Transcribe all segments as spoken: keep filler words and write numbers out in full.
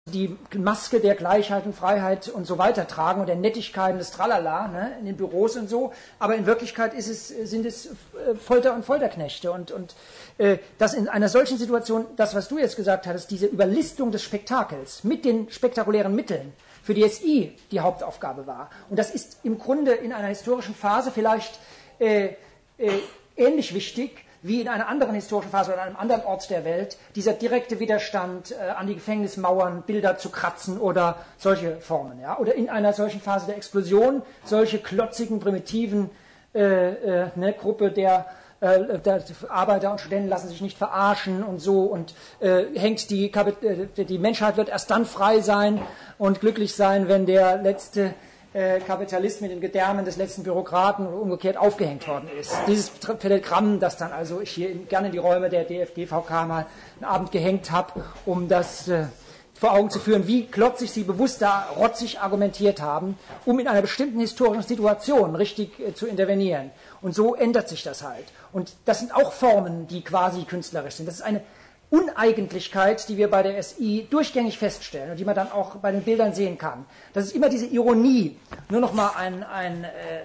die Maske der Gleichheit und Freiheit und so weiter tragen und der Nettigkeit und des Tralala, ne, in den Büros und so, aber in Wirklichkeit ist es, sind es Folter- und Folterknechte und, und äh, dass in einer solchen Situation, das, was du jetzt gesagt hattest, diese Überlistung des Spektakels mit den spektakulären Mitteln für die S I die Hauptaufgabe war. Und das ist im Grunde in einer historischen Phase vielleicht äh, äh, ähnlich wichtig, wie in einer anderen historischen Phase oder an einem anderen Ort der Welt, dieser direkte Widerstand äh, an die Gefängnismauern, Bilder zu kratzen oder solche Formen. Ja? Oder in einer solchen Phase der Explosion, solche klotzigen, primitiven äh, äh, ne, Gruppe der, äh, der Arbeiter und Studenten lassen sich nicht verarschen und so und äh, hängt die, äh, die Menschheit wird erst dann frei sein und glücklich sein, wenn der letzte Kapitalist mit den Gedärmen des letzten Bürokraten oder umgekehrt aufgehängt worden ist. Dieses Telegramm, das dann also ich hier gerne in die Räume der D F G V K mal einen Abend gehängt habe, um das äh, vor Augen zu führen, wie klotzig sie bewusst da rotzig argumentiert haben, um in einer bestimmten historischen Situation richtig äh, zu intervenieren. Und so ändert sich das halt. Und das sind auch Formen, die quasi künstlerisch sind. Das ist eine Uneigentlichkeit, die wir bei der S I durchgängig feststellen und die man dann auch bei den Bildern sehen kann. Das ist immer diese Ironie. Nur noch mal ein, ein äh,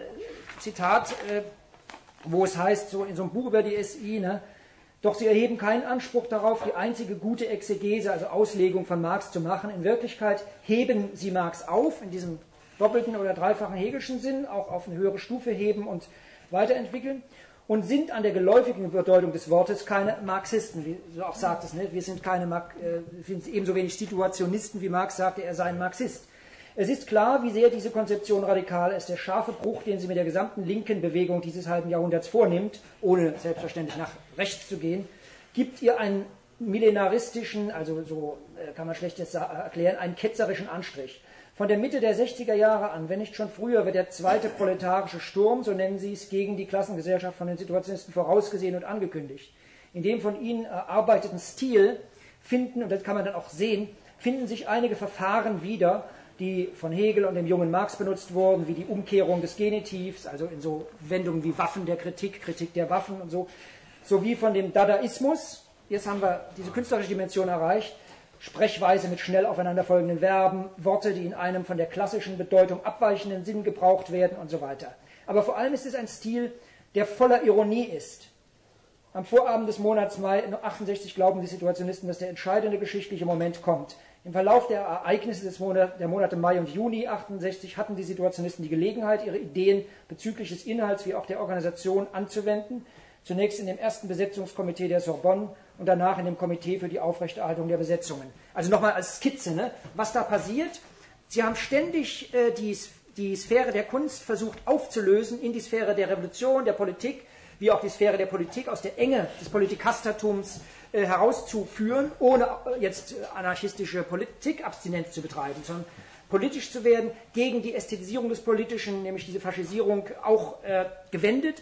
Zitat, äh, wo es heißt, so in so einem Buch über die S I, ne, doch sie erheben keinen Anspruch darauf, die einzige gute Exegese, also Auslegung von Marx zu machen. In Wirklichkeit heben sie Marx auf, in diesem doppelten oder dreifachen Hegelschen Sinn, auch auf eine höhere Stufe heben und weiterentwickeln. Und sind an der geläufigen Bedeutung des Wortes keine Marxisten, wie du auch sagtest, ne? Wir sind keine Mar äh, wir sind ebenso wenig Situationisten, wie Marx sagte, er sei ein Marxist. Es ist klar, wie sehr diese Konzeption radikal ist. Der scharfe Bruch, den sie mit der gesamten linken Bewegung dieses halben Jahrhunderts vornimmt, ohne selbstverständlich nach rechts zu gehen, gibt ihr einen millenaristischen, also so äh, kann man schlecht jetzt erklären, einen ketzerischen Anstrich. Von der Mitte der sechziger Jahre an, wenn nicht schon früher, wird der zweite proletarische Sturm, so nennen sie es, gegen die Klassengesellschaft von den Situationisten vorausgesehen und angekündigt. In dem von ihnen erarbeiteten Stil finden, und das kann man dann auch sehen, finden sich einige Verfahren wieder, die von Hegel und dem jungen Marx benutzt wurden, wie die Umkehrung des Genitivs, also in so Wendungen wie Waffen der Kritik, Kritik der Waffen und so, sowie von dem Dadaismus. Jetzt haben wir diese künstlerische Dimension erreicht. Sprechweise mit schnell aufeinanderfolgenden Verben, Worte, die in einem von der klassischen Bedeutung abweichenden Sinn gebraucht werden und so weiter. Aber vor allem ist es ein Stil, der voller Ironie ist. Am Vorabend des Monats Mai achtundsechzig glauben die Situationisten, dass der entscheidende geschichtliche Moment kommt. Im Verlauf der Ereignisse des Monat, der Monate Mai und Juni achtundsechzig hatten die Situationisten die Gelegenheit, ihre Ideen bezüglich des Inhalts wie auch der Organisation anzuwenden. Zunächst in dem ersten Besetzungskomitee der Sorbonne und danach in dem Komitee für die Aufrechterhaltung der Besetzungen. Also nochmal als Skizze, ne? Was da passiert. Sie haben ständig äh, die, die Sphäre der Kunst versucht aufzulösen in die Sphäre der Revolution, der Politik, wie auch die Sphäre der Politik aus der Enge des Politikastertums äh, herauszuführen, ohne äh, jetzt äh, anarchistische Politikabstinenz zu betreiben, sondern politisch zu werden, gegen die Ästhetisierung des Politischen, nämlich diese Faschisierung, auch äh, gewendet.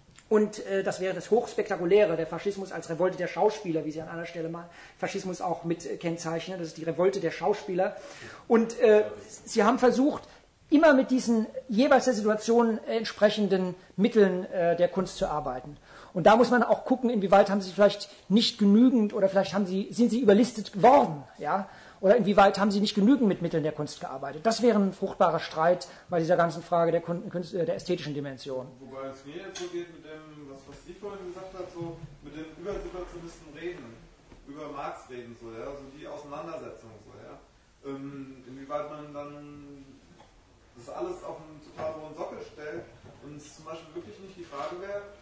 Und äh, das wäre das Hochspektakuläre, der Faschismus als Revolte der Schauspieler, wie sie an einer Stelle mal Faschismus auch mit äh, kennzeichnen. Das ist die Revolte der Schauspieler. Und äh, sie haben versucht, immer mit diesen jeweils der Situation entsprechenden Mitteln äh, der Kunst zu arbeiten. Und da muss man auch gucken, inwieweit haben sie vielleicht nicht genügend oder vielleicht haben sie, sind sie überlistet worden, ja? Oder inwieweit haben sie nicht genügend mit Mitteln der Kunst gearbeitet. Das wäre ein fruchtbarer Streit bei dieser ganzen Frage der, Kunst, der ästhetischen Dimension. Wobei es mir jetzt so geht mit dem, was, was Sie vorhin gesagt hat, so mit dem Übersituationisten reden, über Marx reden, so, ja, so die Auseinandersetzung, so, ja. Ähm, inwieweit man dann das alles auf einen total hohen Sockel stellt und es zum Beispiel wirklich nicht die Frage wäre,